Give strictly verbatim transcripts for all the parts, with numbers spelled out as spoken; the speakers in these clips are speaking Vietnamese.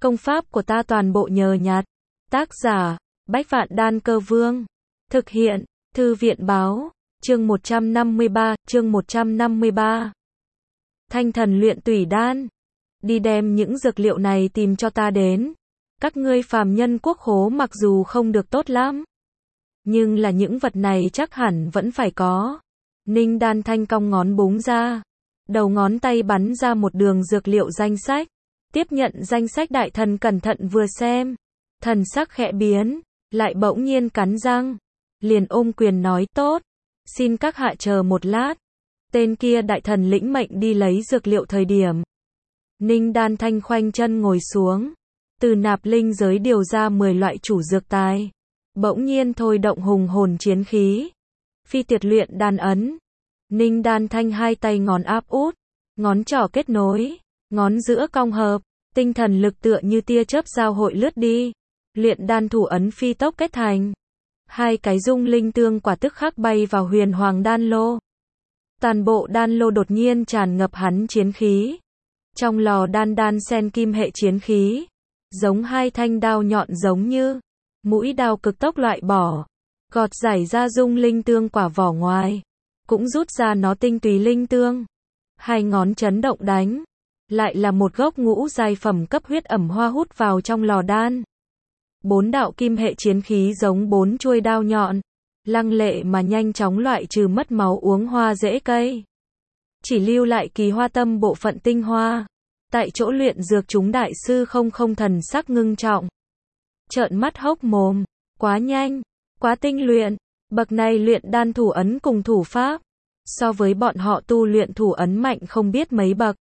Công pháp của ta toàn bộ nhờ nhặt. Tác giả, Bách Vạn Đan Cơ Vương. Thực hiện, Thư viện Báo. Chương một trăm năm mươi ba, chương một trăm năm mươi ba. Thanh thần luyện tủy đan. Đi đem những dược liệu này tìm cho ta đến. Các ngươi phàm nhân quốc khố mặc dù không được tốt lắm, nhưng là những vật này chắc hẳn vẫn phải có. Ninh Đan Thanh cong ngón búng ra. Đầu ngón tay bắn ra một đường dược liệu danh sách. Tiếp nhận danh sách, đại thần cẩn thận vừa xem. Thần sắc khẽ biến, lại bỗng nhiên cắn răng. Liền ôm quyền nói tốt. Xin các hạ chờ một lát. Tên kia đại thần lĩnh mệnh đi lấy dược liệu thời điểm. Ninh Đan Thanh khoanh chân ngồi xuống. Từ nạp linh giới điều ra mười loại chủ dược tài. Bỗng nhiên thôi động hùng hồn chiến khí. Phi tiệt luyện đan ấn. Ninh Đan Thanh hai tay ngón áp út, ngón trỏ kết nối, ngón giữa cong hợp, tinh thần lực tựa như tia chớp giao hội lướt đi. Luyện đan thủ ấn phi tốc kết thành. Hai cái dung linh tương quả tức khắc bay vào huyền hoàng đan lô. Toàn bộ đan lô đột nhiên tràn ngập hắn chiến khí. Trong lò đan đan sen kim hệ chiến khí, giống hai thanh đao nhọn giống như mũi đao cực tốc loại bỏ, gọt giải ra dung linh tương quả vỏ ngoài, cũng rút ra nó tinh túy linh tương. Hai ngón chấn động đánh, lại là một gốc ngũ giai phẩm cấp huyết ẩm hoa hút vào trong lò đan. Bốn đạo kim hệ chiến khí giống bốn chuôi đao nhọn, lăng lệ mà nhanh chóng loại trừ mất máu uống hoa rễ cây, chỉ lưu lại kỳ hoa tâm bộ phận tinh hoa. Tại chỗ luyện dược chúng đại sư không không thần sắc ngưng trọng, trợn mắt hốc mồm, quá nhanh, quá tinh luyện, bậc này luyện đan thủ ấn cùng thủ pháp, so với bọn họ tu luyện thủ ấn mạnh không biết mấy bậc.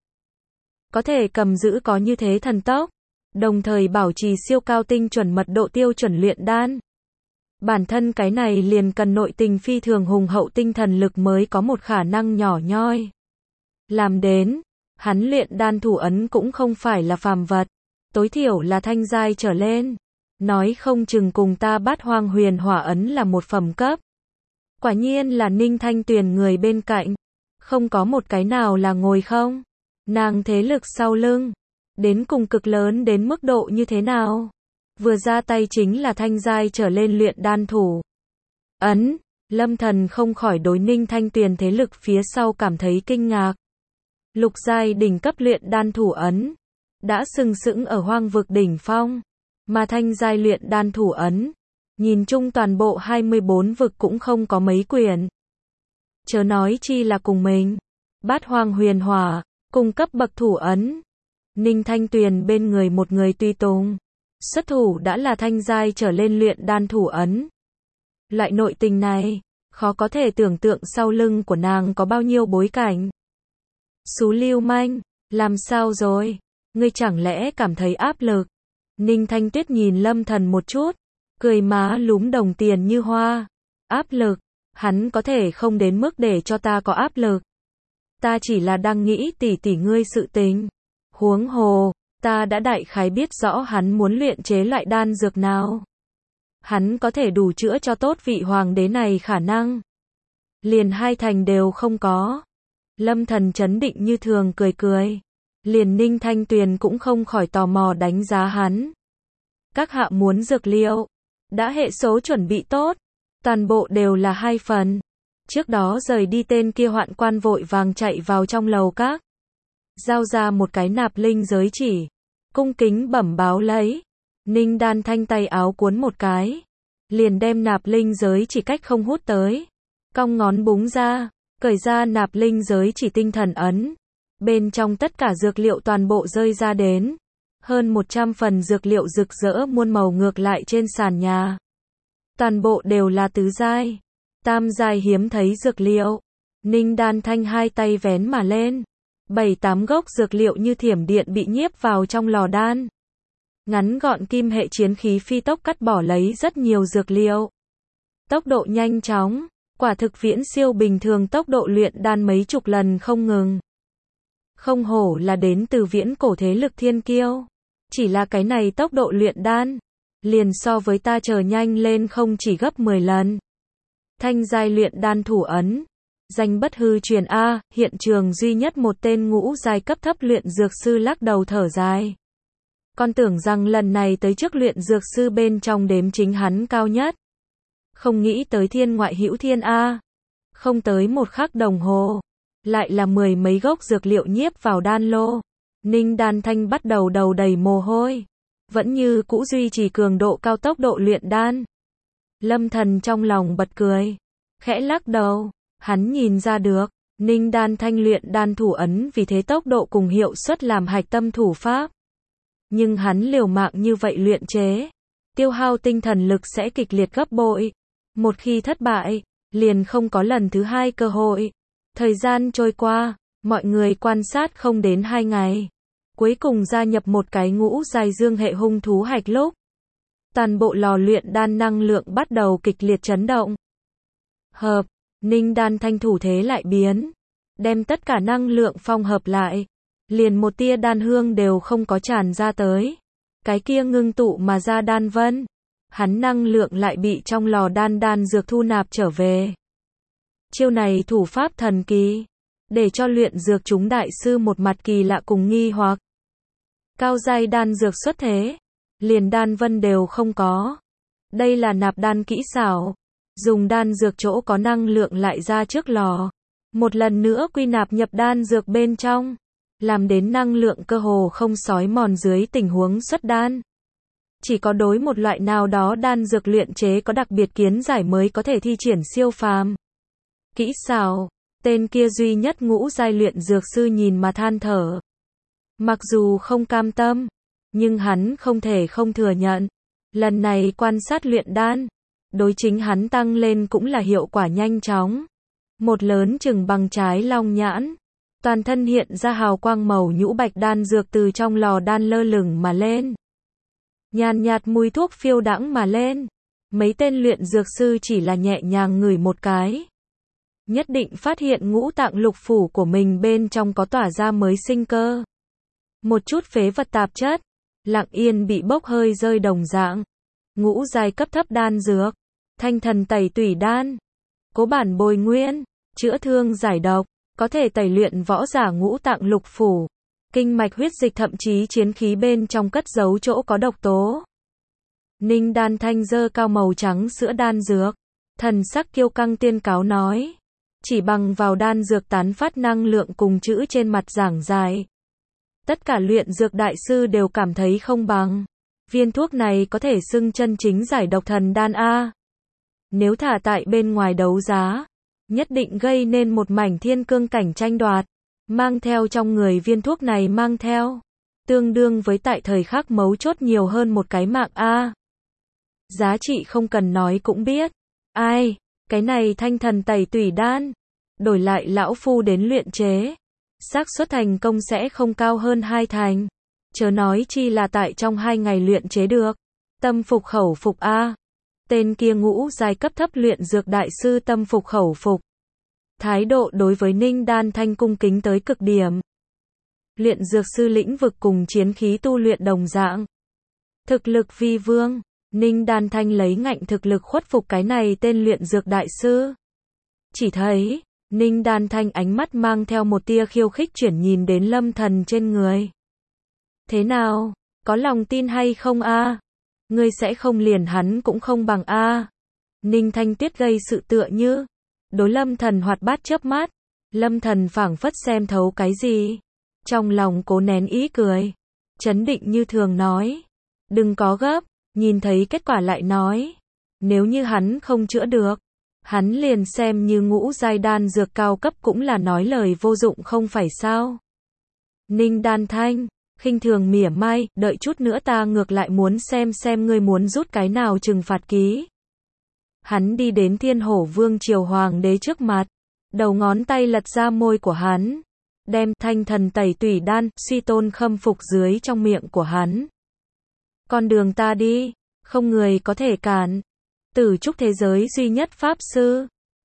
Có thể cầm giữ có như thế thần tốc, đồng thời bảo trì siêu cao tinh chuẩn mật độ tiêu chuẩn luyện đan. Bản thân cái này liền cần nội tình phi thường hùng hậu, tinh thần lực mới có một khả năng nhỏ nhoi làm đến. Hắn luyện đan thủ ấn cũng không phải là phàm vật, tối thiểu là thanh giai trở lên. Nói không chừng cùng ta Bát Hoang Huyền Hỏa ấn là một phẩm cấp. Quả nhiên là Ninh Thanh Tuyền người bên cạnh, không có một cái nào là ngồi không. Nàng thế lực sau lưng, đến cùng cực lớn đến mức độ như thế nào? Vừa ra tay chính là thanh giai trở lên luyện đan thủ ấn. Lâm Thần không khỏi đối Ninh Thanh Tuyền thế lực phía sau cảm thấy kinh ngạc. Lục giai đỉnh cấp luyện đan thủ ấn, đã sừng sững ở hoang vực đỉnh phong, mà thanh giai luyện đan thủ ấn, nhìn chung toàn bộ hai mươi bốn vực cũng không có mấy quyển. Chớ nói chi là cùng mình, Bát Hoang Huyền Hỏa, cùng cấp bậc thủ ấn. Ninh Thanh Tuyền bên người một người tùy tùng, xuất thủ đã là thanh giai trở lên luyện đan thủ ấn. Loại nội tình này, khó có thể tưởng tượng sau lưng của nàng có bao nhiêu bối cảnh. Xú lưu manh, làm sao rồi? Ngươi chẳng lẽ cảm thấy áp lực? Ninh Thanh Tuyết nhìn Lâm Thần một chút, cười má lúm đồng tiền như hoa. Áp lực? Hắn có thể không đến mức để cho ta có áp lực. Ta chỉ là đang nghĩ tỉ tỉ ngươi sự tình. Huống hồ, ta đã đại khái biết rõ hắn muốn luyện chế loại đan dược nào. Hắn có thể đủ chữa cho tốt vị hoàng đế này khả năng. Liền hai thành đều không có. Lâm Thần chấn định như thường cười cười. Liền Ninh Thanh Tuyền cũng không khỏi tò mò đánh giá hắn. Các hạ muốn dược liệu, đã hệ số chuẩn bị tốt, toàn bộ đều là hai phần. Trước đó rời đi tên kia hoạn quan vội vàng chạy vào trong lầu các, giao ra một cái nạp linh giới chỉ, cung kính bẩm báo lấy. Ninh Đan Thanh tay áo cuốn một cái, liền đem nạp linh giới chỉ cách không hút tới, cong ngón búng ra, cởi ra nạp linh giới chỉ tinh thần ấn. Bên trong tất cả dược liệu toàn bộ rơi ra đến. Hơn một trăm phần dược liệu rực rỡ muôn màu ngược lại trên sàn nhà. Toàn bộ đều là tứ giai, tam giai hiếm thấy dược liệu. Ninh Đan Thanh hai tay vén mà lên. Bảy tám gốc dược liệu như thiểm điện bị nhiếp vào trong lò đan. Ngắn gọn kim hệ chiến khí phi tốc cắt bỏ lấy rất nhiều dược liệu. Tốc độ nhanh chóng, quả thực viễn siêu bình thường tốc độ luyện đan mấy chục lần không ngừng. Không hổ là đến từ viễn cổ thế lực thiên kiêu. Chỉ là cái này tốc độ luyện đan, liền so với ta chờ nhanh lên không chỉ gấp mười lần. Thanh giai luyện đan thủ ấn, danh bất hư truyền a, hiện trường duy nhất một tên ngũ giai cấp thấp luyện dược sư lắc đầu thở dài. Con tưởng rằng lần này tới trước luyện dược sư bên trong đếm chính hắn cao nhất. Không nghĩ tới thiên ngoại hữu thiên a. Không tới một khắc đồng hồ, lại là mười mấy gốc dược liệu nhiếp vào đan lô. Ninh Đan Thanh bắt đầu đầu đầy mồ hôi, vẫn như cũ duy trì cường độ cao tốc độ luyện đan. Lâm Thần trong lòng bật cười, khẽ lắc đầu, hắn nhìn ra được, Ninh Đan Thanh luyện đan thủ ấn vì thế tốc độ cùng hiệu suất làm hạch tâm thủ pháp. Nhưng hắn liều mạng như vậy luyện chế, tiêu hao tinh thần lực sẽ kịch liệt gấp bội. Một khi thất bại, liền không có lần thứ hai cơ hội. Thời gian trôi qua, mọi người quan sát không đến hai ngày. Cuối cùng gia nhập một cái ngũ giai dương hệ hung thú hạch lúc. Toàn bộ lò luyện đan năng lượng bắt đầu kịch liệt chấn động. Hợp, Ninh Đan Thanh thủ thế lại biến. Đem tất cả năng lượng phong hợp lại. Liền một tia đan hương đều không có tràn ra tới. Cái kia ngưng tụ mà ra đan vân. Hắn năng lượng lại bị trong lò đan đan dược thu nạp trở về. Chiêu này thủ pháp thần kỳ, để cho luyện dược chúng đại sư một mặt kỳ lạ cùng nghi hoặc. Cao giai đan dược xuất thế, liền đan vân đều không có. Đây là nạp đan kỹ xảo, dùng đan dược chỗ có năng lượng lại ra trước lò, một lần nữa quy nạp nhập đan dược bên trong, làm đến năng lượng cơ hồ không xói mòn dưới tình huống xuất đan. Chỉ có đối một loại nào đó đan dược luyện chế có đặc biệt kiến giải mới có thể thi triển siêu phàm. Kỹ xảo, tên kia duy nhất ngũ giai luyện dược sư nhìn mà than thở. Mặc dù không cam tâm, nhưng hắn không thể không thừa nhận. Lần này quan sát luyện đan, đối chính hắn tăng lên cũng là hiệu quả nhanh chóng. Một lớn chừng bằng trái long nhãn, toàn thân hiện ra hào quang màu nhũ bạch đan dược từ trong lò đan lơ lửng mà lên. Nhàn nhạt mùi thuốc phiêu đãng mà lên. Mấy tên luyện dược sư chỉ là nhẹ nhàng ngửi một cái, nhất định phát hiện ngũ tạng lục phủ của mình bên trong có tỏa ra mới sinh cơ. Một chút phế vật tạp chất, lặng yên bị bốc hơi rơi đồng dạng. Ngũ giai cấp thấp đan dược, thanh thần tẩy tủy đan, cố bản bồi nguyên, chữa thương giải độc, có thể tẩy luyện võ giả ngũ tạng lục phủ, kinh mạch huyết dịch thậm chí chiến khí bên trong cất giấu chỗ có độc tố. Ninh Đan Thanh giơ cao màu trắng sữa đan dược, thần sắc kiêu căng tiên cáo nói. Chỉ bằng vào đan dược tán phát năng lượng cùng chữ trên mặt giảng giải. Tất cả luyện dược đại sư đều cảm thấy không bằng. Viên thuốc này có thể xưng chân chính giải độc thần đan A. Nếu thả tại bên ngoài đấu giá, nhất định gây nên một mảnh thiên cương cảnh tranh đoạt. Mang theo trong người viên thuốc này mang theo, tương đương với tại thời khắc mấu chốt nhiều hơn một cái mạng A. Giá trị không cần nói cũng biết. Ai, cái này thanh thần tẩy tủy đan, đổi lại lão phu đến luyện chế, xác suất thành công sẽ không cao hơn hai thành. Chớ nói chi là tại trong hai ngày luyện chế được. Tâm phục khẩu phục A. Tên kia ngũ giai cấp thấp luyện dược đại sư tâm phục khẩu phục. Thái độ đối với Ninh Đan Thanh cung kính tới cực điểm. Luyện dược sư lĩnh vực cùng chiến khí tu luyện đồng dạng. Thực lực vi vương, Ninh Đan Thanh lấy ngạnh thực lực khuất phục cái này tên luyện dược đại sư. Chỉ thấy, Ninh Đan Thanh ánh mắt mang theo một tia khiêu khích chuyển nhìn đến Lâm Thần trên người. Thế nào, có lòng tin hay không a? Ngươi sẽ không liền hắn cũng không bằng a. Ninh Thanh Tuyết gây sự tựa như. Đối Lâm Thần hoạt bát chớp mắt. Lâm Thần phảng phất xem thấu cái gì. Trong lòng cố nén ý cười. Chấn định như thường nói. Đừng có gấp, nhìn thấy kết quả lại nói. Nếu như hắn không chữa được, hắn liền xem như ngũ giai đan dược cao cấp cũng là nói lời vô dụng không phải sao. Ninh Đan Thanh, khinh thường mỉa mai, đợi chút nữa ta ngược lại muốn xem xem ngươi muốn rút cái nào trừng phạt ký. Hắn đi đến Thiên Hổ Vương Triều Hoàng đế trước mặt, đầu ngón tay lật ra môi của hắn, đem thanh thần tẩy tủy đan, suy tôn khâm phục dưới trong miệng của hắn. Con đường ta đi, không người có thể cản. Tử trúc thế giới duy nhất pháp sư,